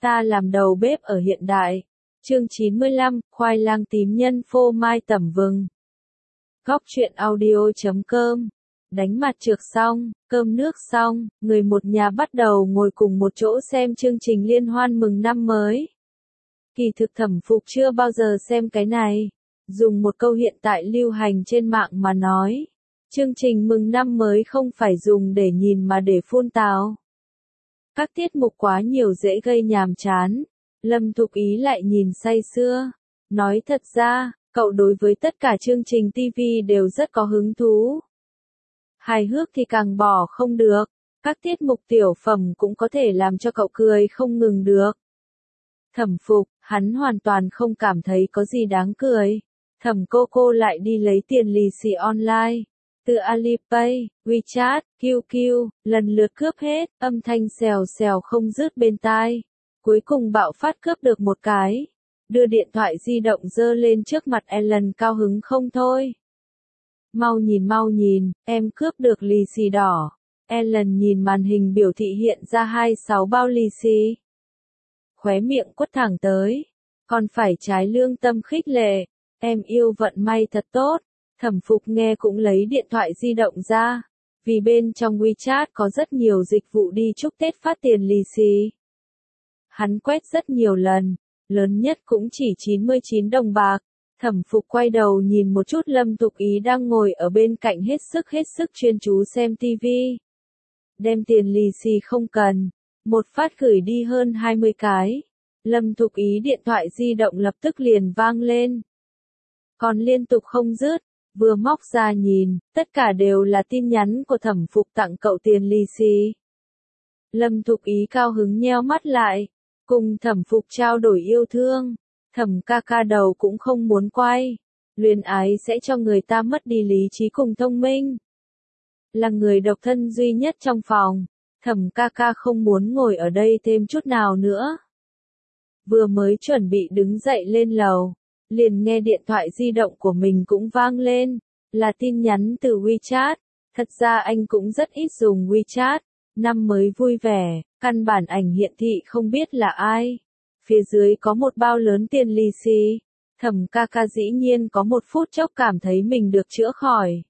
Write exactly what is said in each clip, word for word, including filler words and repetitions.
Ta làm đầu bếp ở hiện đại. Chương chín mươi lăm, khoai lang tím nhân phô mai tẩm vừng. Góc truyện audio chấm com. Đánh mặt trược xong, cơm nước xong, người một nhà bắt đầu ngồi cùng một chỗ xem chương trình liên hoan mừng năm mới. Kỳ thực Thẩm Phục chưa bao giờ xem cái này. Dùng một câu hiện tại lưu hành trên mạng mà nói. Chương trình mừng năm mới không phải dùng để nhìn mà để phun tào. Các tiết mục quá nhiều dễ gây nhàm chán. Lâm Thục Ý lại nhìn say sưa. Nói thật ra, cậu đối với tất cả chương trình ti vi đều rất có hứng thú. Hài hước thì càng bỏ không được. Các tiết mục tiểu phẩm cũng có thể làm cho cậu cười không ngừng được. Thẩm Phục, hắn hoàn toàn không cảm thấy có gì đáng cười. Thẩm cô cô lại đi lấy tiền lì xì online. Từ Alipay, WeChat, quy quy, lần lượt cướp hết, âm thanh xèo xèo không dứt bên tai. Cuối cùng bạo phát cướp được một cái. Đưa điện thoại di động giơ lên trước mặt Ellen cao hứng không thôi. Mau nhìn mau nhìn, em cướp được lì xì đỏ. Ellen nhìn màn hình biểu thị hiện ra hai mươi sáu bao lì xì. Khóe miệng quất thẳng tới. Còn phải trái lương tâm khích lệ. Em yêu vận may thật tốt. Thẩm Phục nghe cũng lấy điện thoại di động ra. Vì bên trong WeChat có rất nhiều dịch vụ đi chúc Tết phát tiền lì xì. Hắn quét rất nhiều lần. Lớn nhất cũng chỉ chín mươi chín đồng bạc. Thẩm Phục quay đầu nhìn một chút Lâm Thục Ý đang ngồi ở bên cạnh hết sức hết sức chuyên chú xem tivi. Đem tiền lì xì không cần. Một phát gửi đi hơn hai mươi cái. Lâm Thục Ý điện thoại di động lập tức liền vang lên. Còn liên tục không dứt. Vừa móc ra nhìn, tất cả đều là tin nhắn của Thẩm Phục tặng cậu tiền lì xì. Lâm Thục Ý cao hứng nheo mắt lại. Cùng Thẩm Phục trao đổi yêu thương. Thẩm ca ca đầu cũng không muốn quay. Luyến ái sẽ cho người ta mất đi lý trí cùng thông minh. Là người độc thân duy nhất trong phòng. Thẩm ca ca không muốn ngồi ở đây thêm chút nào nữa. Vừa mới chuẩn bị đứng dậy lên lầu. Liền nghe điện thoại di động của mình cũng vang lên. Là tin nhắn từ WeChat. Thật ra anh cũng rất ít dùng WeChat. Năm mới vui vẻ. Căn bản ảnh hiện thị không biết là ai. Phía dưới có một bao lớn tiền lì xì. Thẩm ca ca dĩ nhiên có một phút chốc cảm thấy mình được chữa khỏi.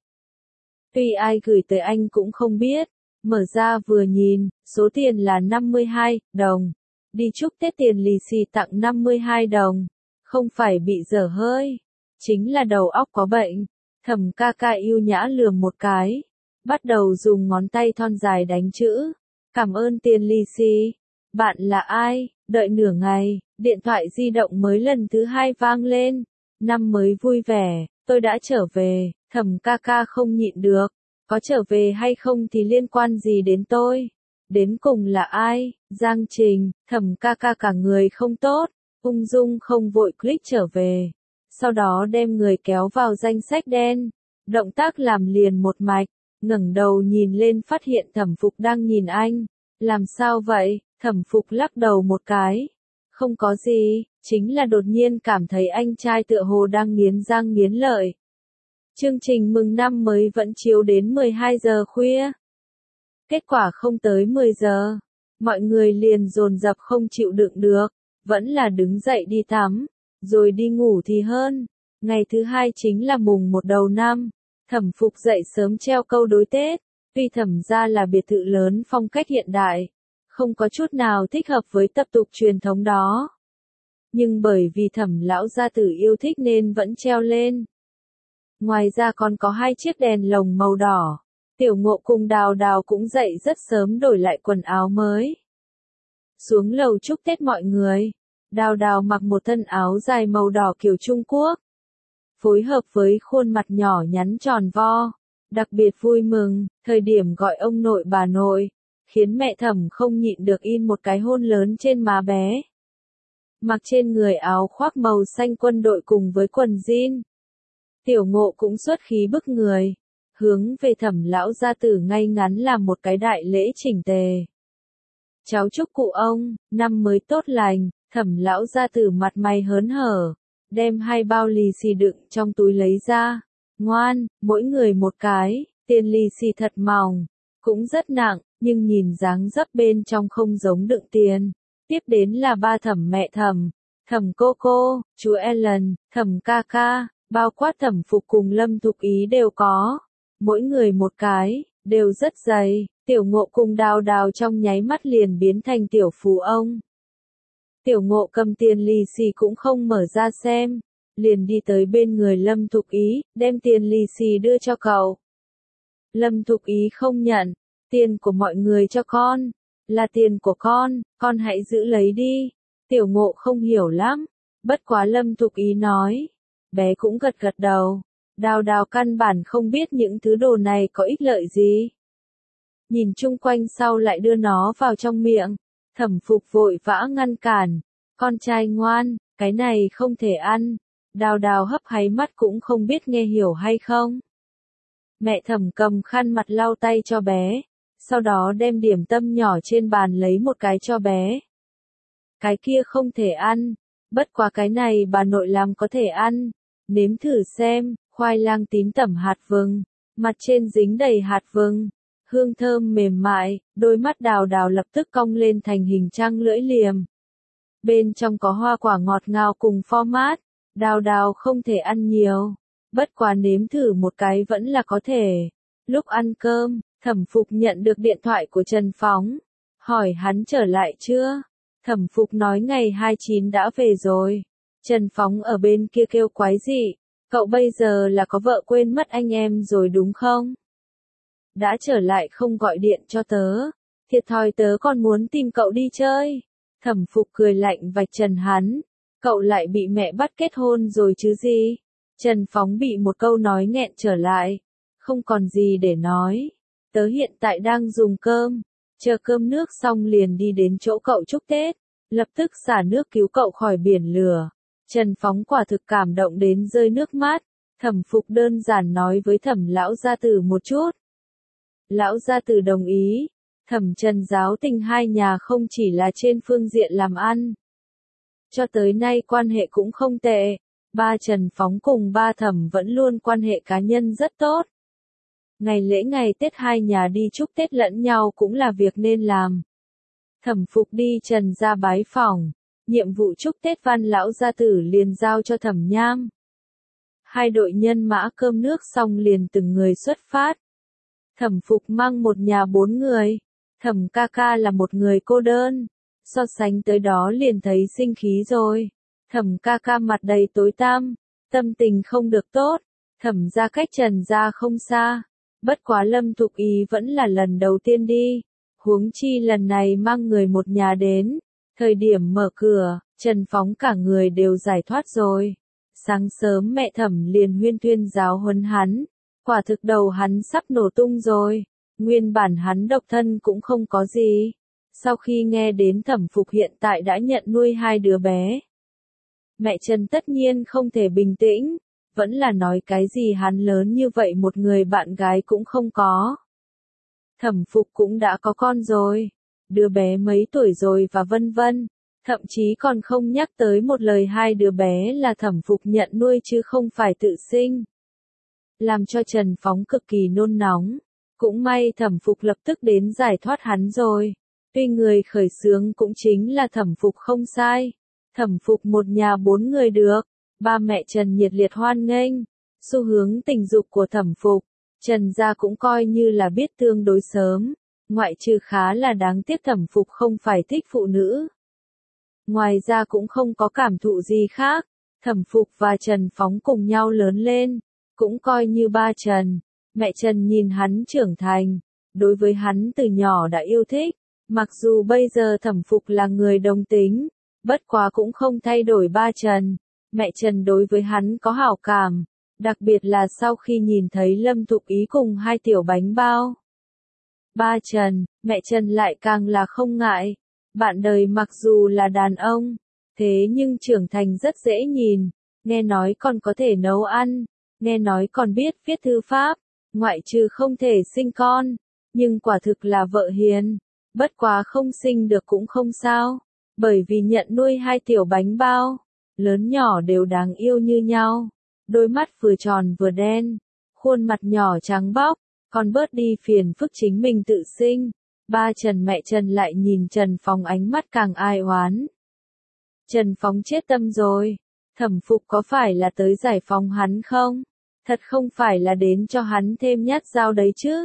Tuy ai gửi tới anh cũng không biết. Mở ra vừa nhìn, số tiền là năm mươi hai đồng. Đi chúc Tết tiền lì xì tặng năm mươi hai đồng. Không phải bị dở hơi. Chính là đầu óc có bệnh. Thẩm ca ca yêu nhã lườm một cái. Bắt đầu dùng ngón tay thon dài đánh chữ. Cảm ơn tiền lì xì. Bạn là ai? Đợi nửa ngày, điện thoại di động mới lần thứ hai vang lên. Năm mới vui vẻ, tôi đã trở về. Thẩm ca ca không nhịn được. Có trở về hay không thì liên quan gì đến tôi? Đến cùng là ai? Giang Trình. Thẩm ca ca cả người không tốt. Ung dung không vội click trở về. Sau đó đem người kéo vào danh sách đen. Động tác làm liền một mạch. Ngẩng đầu nhìn lên phát hiện Thẩm Phục đang nhìn anh. Làm sao vậy? Thẩm Phục lắc đầu một cái. Không có gì, chính là đột nhiên cảm thấy anh trai tựa hồ đang nghiến răng nghiến lợi. Chương trình mừng năm mới vẫn chiếu đến mười hai giờ khuya. Kết quả không tới mười giờ. Mọi người liền dồn dập không chịu đựng được. Vẫn là đứng dậy đi tắm. Rồi đi ngủ thì hơn. Ngày thứ hai chính là mùng một đầu năm. Thẩm Phục dậy sớm treo câu đối Tết. Tuy Thẩm gia là biệt thự lớn phong cách hiện đại. Không có chút nào thích hợp với tập tục truyền thống đó. Nhưng bởi vì Thẩm lão gia tử yêu thích nên vẫn treo lên. Ngoài ra còn có hai chiếc đèn lồng màu đỏ. Tiểu Ngộ cùng Đào Đào cũng dậy rất sớm đổi lại quần áo mới. Xuống lầu chúc Tết mọi người. Đào Đào mặc một thân áo dài màu đỏ kiểu Trung Quốc. Phối hợp với khuôn mặt nhỏ nhắn tròn vo. Đặc biệt vui mừng, thời điểm gọi ông nội bà nội. Khiến mẹ Thẩm không nhịn được in một cái hôn lớn trên má bé. Mặc trên người áo khoác màu xanh quân đội cùng với quần jean. Tiểu Ngộ cũng xuất khí bức người. Hướng về Thẩm lão gia tử ngay ngắn làm một cái đại lễ chỉnh tề. Cháu chúc cụ ông, năm mới tốt lành. Thẩm lão gia tử mặt mày hớn hở. Đem hai bao lì xì đựng trong túi lấy ra. Ngoan, mỗi người một cái. Tiền lì xì thật mỏng. Cũng rất nặng. Nhưng nhìn dáng dấp bên trong không giống đựng tiền. Tiếp đến là ba thẩm mẹ thẩm, thẩm cô cô, chú Ellen, thẩm ca ca, bao quát thẩm Phục cùng Lâm Thục Ý đều có. Mỗi người một cái, đều rất dày, Tiểu Ngộ cùng Đào Đào trong nháy mắt liền biến thành tiểu phú ông. Tiểu Ngộ cầm tiền lì xì cũng không mở ra xem, liền đi tới bên người Lâm Thục Ý, đem tiền lì xì đưa cho cậu. Lâm Thục Ý không nhận, tiền của mọi người cho con, là tiền của con, con hãy giữ lấy đi. Tiểu Ngộ không hiểu lắm, bất quá Lâm Thục Ý nói, bé cũng gật gật đầu. Đào Đào căn bản không biết những thứ đồ này có ích lợi gì. Nhìn chung quanh sau lại đưa nó vào trong miệng, thẩm Phục vội vã ngăn cản, con trai ngoan, cái này không thể ăn. Đào Đào hấp háy mắt cũng không biết nghe hiểu hay không. Mẹ thẩm cầm khăn mặt lau tay cho bé, sau đó đem điểm tâm nhỏ trên bàn lấy một cái cho bé. Cái kia không thể ăn, bất quá cái này bà nội làm có thể ăn, nếm thử xem. Khoai lang tím tẩm hạt vừng, mặt trên dính đầy hạt vừng, hương thơm mềm mại, đôi mắt Đào Đào lập tức cong lên thành hình trăng lưỡi liềm. Bên trong có hoa quả ngọt ngào cùng pho mát, Đào Đào không thể ăn nhiều, bất quá nếm thử một cái vẫn là có thể. Lúc ăn cơm, thẩm Phục nhận được điện thoại của Trần Phóng, hỏi hắn trở lại chưa? Thẩm Phục nói ngày hai mươi chín đã về rồi. Trần Phóng ở bên kia kêu quái dị. Cậu bây giờ là có vợ quên mất anh em rồi đúng không? Đã trở lại không gọi điện cho tớ, thiệt thòi tớ còn muốn tìm cậu đi chơi. Thẩm Phục cười lạnh vạch trần hắn, cậu lại bị mẹ bắt kết hôn rồi chứ gì? Trần Phóng bị một câu nói nghẹn trở lại, không còn gì để nói. Tớ hiện tại đang dùng cơm, chờ cơm nước xong liền đi đến chỗ cậu chúc Tết, lập tức xả nước cứu cậu khỏi biển lửa. Trần Phóng quả thực cảm động đến rơi nước mắt, thẩm Phục đơn giản nói với thẩm lão gia tử một chút. Lão gia tử đồng ý, thẩm Trần giáo tình hai nhà không chỉ là trên phương diện làm ăn. Cho tới nay quan hệ cũng không tệ, ba Trần Phóng cùng ba thẩm vẫn luôn quan hệ cá nhân rất tốt. Ngày lễ ngày Tết hai nhà đi chúc Tết lẫn nhau cũng là việc nên làm. Thẩm Phục đi Trần gia bái phỏng. Nhiệm vụ chúc Tết Văn lão gia tử liền giao cho Thẩm Nham. Hai đội nhân mã cơm nước xong liền từng người xuất phát. Thẩm Phục mang một nhà bốn người, Thẩm ca ca là một người cô đơn, so sánh tới đó liền thấy sinh khí rồi. Thẩm ca ca mặt đầy tối tăm, tâm tình không được tốt, Thẩm gia cách Trần gia không xa, bất quá Lâm Thục Ý vẫn là lần đầu tiên đi, huống chi lần này mang người một nhà đến. Thời điểm mở cửa, Trần Phóng cả người đều giải thoát rồi. Sáng sớm mẹ thẩm liền huyên thuyên giáo huấn hắn. Quả thực đầu hắn sắp nổ tung rồi. Nguyên bản hắn độc thân cũng không có gì. Sau khi nghe đến thẩm Phục hiện tại đã nhận nuôi hai đứa bé. Mẹ Trần tất nhiên không thể bình tĩnh. Vẫn là nói cái gì hắn lớn như vậy một người bạn gái cũng không có. Thẩm Phục cũng đã có con rồi. Đứa bé mấy tuổi rồi và vân vân, thậm chí còn không nhắc tới một lời hai đứa bé là thẩm Phục nhận nuôi chứ không phải tự sinh. Làm cho Trần Phóng cực kỳ nôn nóng, cũng may thẩm Phục lập tức đến giải thoát hắn rồi. Tuy người khởi xướng cũng chính là thẩm Phục không sai, thẩm Phục một nhà bốn người được, ba mẹ Trần nhiệt liệt hoan nghênh, xu hướng tình dục của thẩm Phục, Trần gia cũng coi như là biết tương đối sớm. Ngoại trừ khá là đáng tiếc thẩm Phục không phải thích phụ nữ. Ngoài ra cũng không có cảm thụ gì khác, thẩm Phục và Trần Phóng cùng nhau lớn lên, cũng coi như ba Trần. Mẹ Trần nhìn hắn trưởng thành, đối với hắn từ nhỏ đã yêu thích, mặc dù bây giờ thẩm Phục là người đồng tính, bất quá cũng không thay đổi ba Trần. Mẹ Trần đối với hắn có hảo cảm, đặc biệt là sau khi nhìn thấy Lâm Thục Ý cùng hai tiểu bánh bao. Ba Trần, mẹ Trần lại càng là không ngại. Bạn đời mặc dù là đàn ông, thế nhưng trưởng thành rất dễ nhìn, nghe nói còn có thể nấu ăn, nghe nói còn biết viết thư pháp, ngoại trừ không thể sinh con, nhưng quả thực là vợ hiền. Bất quá không sinh được cũng không sao, bởi vì nhận nuôi hai tiểu bánh bao, lớn nhỏ đều đáng yêu như nhau, đôi mắt vừa tròn vừa đen, khuôn mặt nhỏ trắng bóc. Còn bớt đi phiền phức chính mình tự sinh, Ba Trần mẹ Trần lại nhìn Trần Phóng ánh mắt càng ai oán. Trần Phóng chết tâm rồi. Thẩm Phục có phải là tới giải phóng hắn không? Thật không phải là đến cho hắn thêm nhát dao đấy chứ?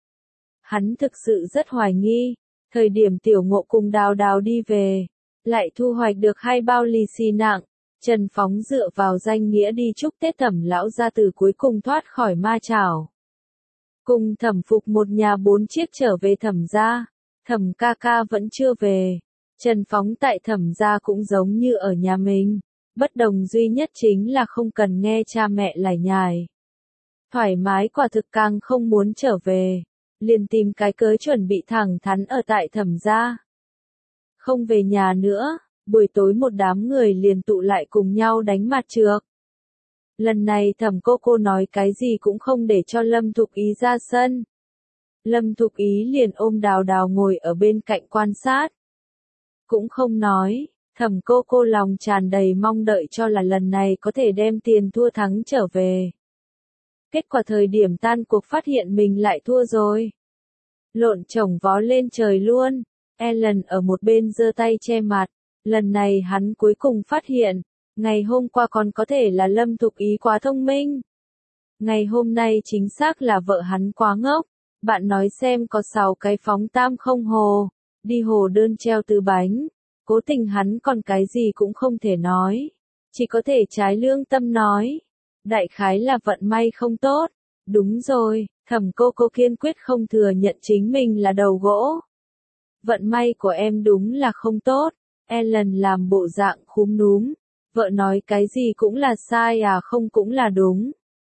Hắn thực sự rất hoài nghi. Thời điểm Tiểu Ngộ cùng Đào Đào đi về, lại thu hoạch được hai bao lì xì nặng. Trần Phóng dựa vào danh nghĩa đi chúc Tết Thẩm lão gia tử cuối cùng thoát khỏi ma chảo. Cùng Thẩm Phục một nhà bốn chiếc trở về Thẩm gia. Thẩm ca ca vẫn chưa về. Trần Phóng tại Thẩm gia cũng giống như ở nhà mình. Bất đồng duy nhất chính là không cần nghe cha mẹ lải nhải. Thoải mái quả thực càng không muốn trở về. Liền tìm cái cớ chuẩn bị thẳng thắn ở tại Thẩm gia. Không về nhà nữa, buổi tối một đám người liền tụ lại cùng nhau đánh mặt trược. Lần này Thẩm cô cô nói cái gì cũng không để cho Lâm Thục Ý ra sân. Lâm Thục Ý liền ôm Đào Đào ngồi ở bên cạnh quan sát. Cũng không nói, Thẩm cô cô lòng tràn đầy mong đợi cho là lần này có thể đem tiền thua thắng trở về. Kết quả thời điểm tan cuộc phát hiện mình lại thua rồi. Lộn chồng vó lên trời luôn. Ellen ở một bên giơ tay che mặt. Lần này hắn cuối cùng phát hiện, ngày hôm qua còn có thể là Lâm Thục Ý quá thông minh. Ngày hôm nay chính xác là vợ hắn quá ngốc. Bạn nói xem có sáu cái phóng tam không hồ, đi hồ đơn treo từ bánh. Cố tình hắn còn cái gì cũng không thể nói. Chỉ có thể trái lương tâm nói. Đại khái là vận may không tốt. Đúng rồi, Thẩm cô cô kiên quyết không thừa nhận chính mình là đầu gỗ. Vận may của em đúng là không tốt. Ellen làm bộ dạng khúm núm. Vợ nói cái gì cũng là sai à không cũng là đúng.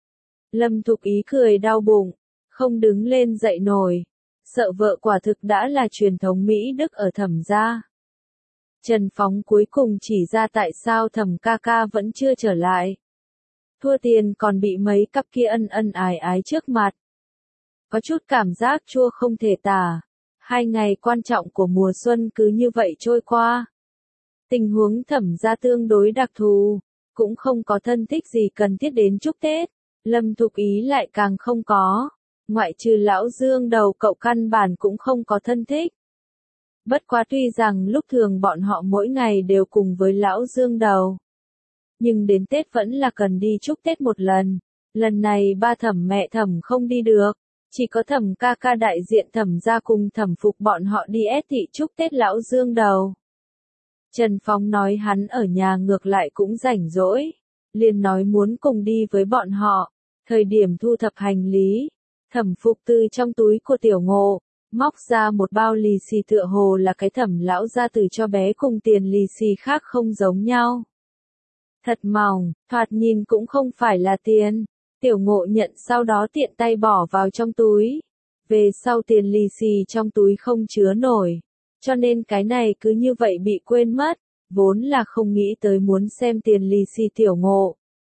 Lâm Thục Ý cười đau bụng. Không đứng lên dậy nổi. Sợ vợ quả thực đã là truyền thống Mỹ Đức ở Thẩm gia. Trần Phóng cuối cùng chỉ ra tại sao Thẩm ca ca vẫn chưa trở lại. Thua tiền còn bị mấy cặp kia ân ân ái ái trước mặt. Có chút cảm giác chua không thể tả. Hai ngày quan trọng của mùa xuân cứ như vậy trôi qua. Tình huống Thẩm gia tương đối đặc thù, cũng không có thân thích gì cần thiết đến chúc Tết. Lâm Thục Ý lại càng không có. Ngoại trừ lão Dương đầu cậu căn bản cũng không có thân thích. Bất quá tuy rằng lúc thường bọn họ mỗi ngày đều cùng với lão Dương đầu. Nhưng đến Tết vẫn là cần đi chúc Tết một lần. Lần này ba Thẩm mẹ Thẩm không đi được. Chỉ có Thẩm ca ca đại diện Thẩm gia cùng Thẩm Phục bọn họ đi ép thị chúc Tết lão Dương đầu. Trần Phóng nói hắn ở nhà ngược lại cũng rảnh rỗi. Liền nói muốn cùng đi với bọn họ. Thời điểm thu thập hành lý. Thẩm Phục từ trong túi của Tiểu Ngộ, móc ra một bao lì xì tựa hồ là cái Thẩm lão gia tử cho bé cùng tiền lì xì khác không giống nhau. Thật mỏng, thoạt nhìn cũng không phải là tiền. Tiểu Ngộ nhận sau đó tiện tay bỏ vào trong túi. Về sau tiền lì xì trong túi không chứa nổi. Cho nên cái này cứ như vậy bị quên mất. Vốn là không nghĩ tới muốn xem tiền lì xì Tiểu Ngộ.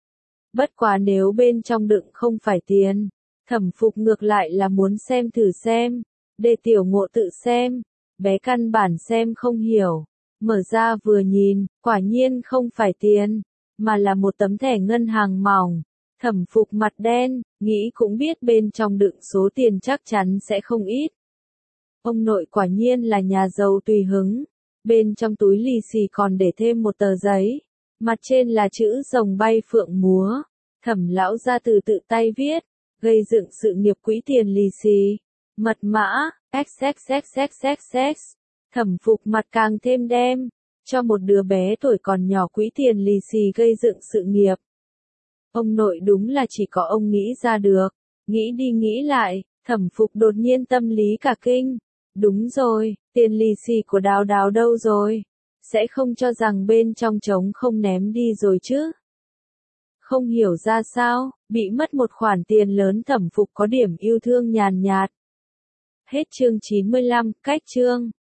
Bất quá nếu bên trong đựng không phải tiền. Thẩm Phục ngược lại là muốn xem thử xem. Để Tiểu Ngộ tự xem. Bé căn bản xem không hiểu. Mở ra vừa nhìn, quả nhiên không phải tiền. Mà là một tấm thẻ ngân hàng mỏng. Thẩm Phục mặt đen, nghĩ cũng biết bên trong đựng số tiền chắc chắn sẽ không ít. Ông nội quả nhiên là nhà giàu tùy hứng. Bên trong túi lì xì còn để thêm một tờ giấy. Mặt trên là chữ rồng bay phượng múa. Thẩm lão gia từ tự tay viết. Gây dựng sự nghiệp quỹ tiền lì xì. Mật mã, xxxxxx. Thẩm Phục mặt càng thêm đen. Cho một đứa bé tuổi còn nhỏ quỹ tiền lì xì gây dựng sự nghiệp. Ông nội đúng là chỉ có ông nghĩ ra được. Nghĩ đi nghĩ lại, Thẩm Phục đột nhiên tâm lý cả kinh. Đúng rồi, tiền lì xì của Đào Đào đâu rồi? Sẽ không cho rằng bên trong trống không ném đi rồi chứ? Không hiểu ra sao, bị mất một khoản tiền lớn Thẩm Phục có điểm yêu thương nhàn nhạt. Hết chương chín mươi lăm, cách chương.